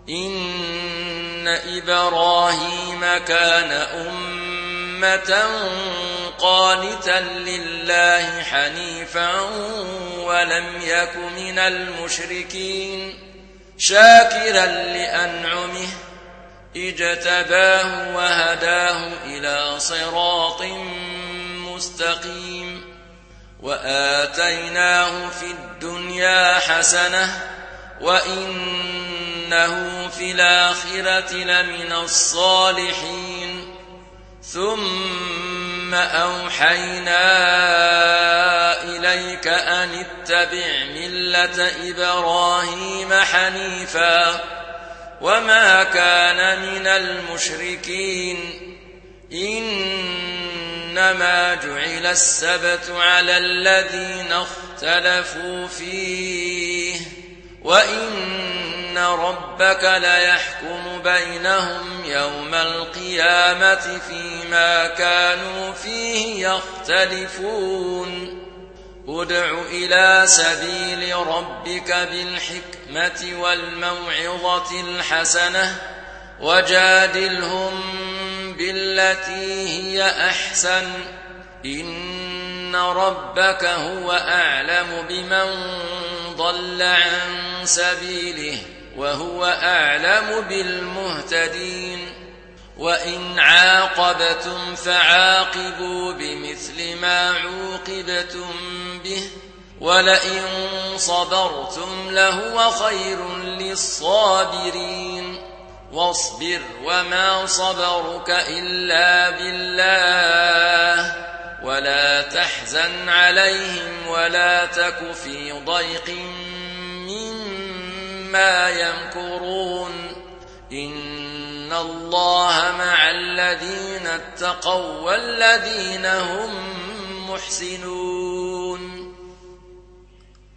إن إبراهيم كان أمة قانتا لله حنيفا ولم يك من المشركين شاكرا لأنعمه اجتباه وهداه إلى صراط مستقيم وآتيناه في الدنيا حسنة وإنه في الآخرة لمن الصالحين ثم أوحينا إليك أن اتبع ملة إبراهيم حنيفا وما كان من المشركين إنما جعل السبت على الذين اختلفوا فيه وإن ربك ليحكم بينهم يوم القيامة فيما كانوا فيه يختلفون ادع إلى سبيل ربك بالحكمة والموعظة الحسنة وجادلهم بالتي هي أحسن إن ربك هو أعلم بمن ضل عن سبيله وهو أعلم بالمهتدين وإن عاقبتم فعاقبوا بمثل ما عوقبتم به ولئن صبرتم لهو خير للصابرين واصبر وما صبرك إلا بالله ولا تحزن عليهم ولا تك في ضيق مما يمكرون إن الله مع الذين اتقوا والذين هم محسنون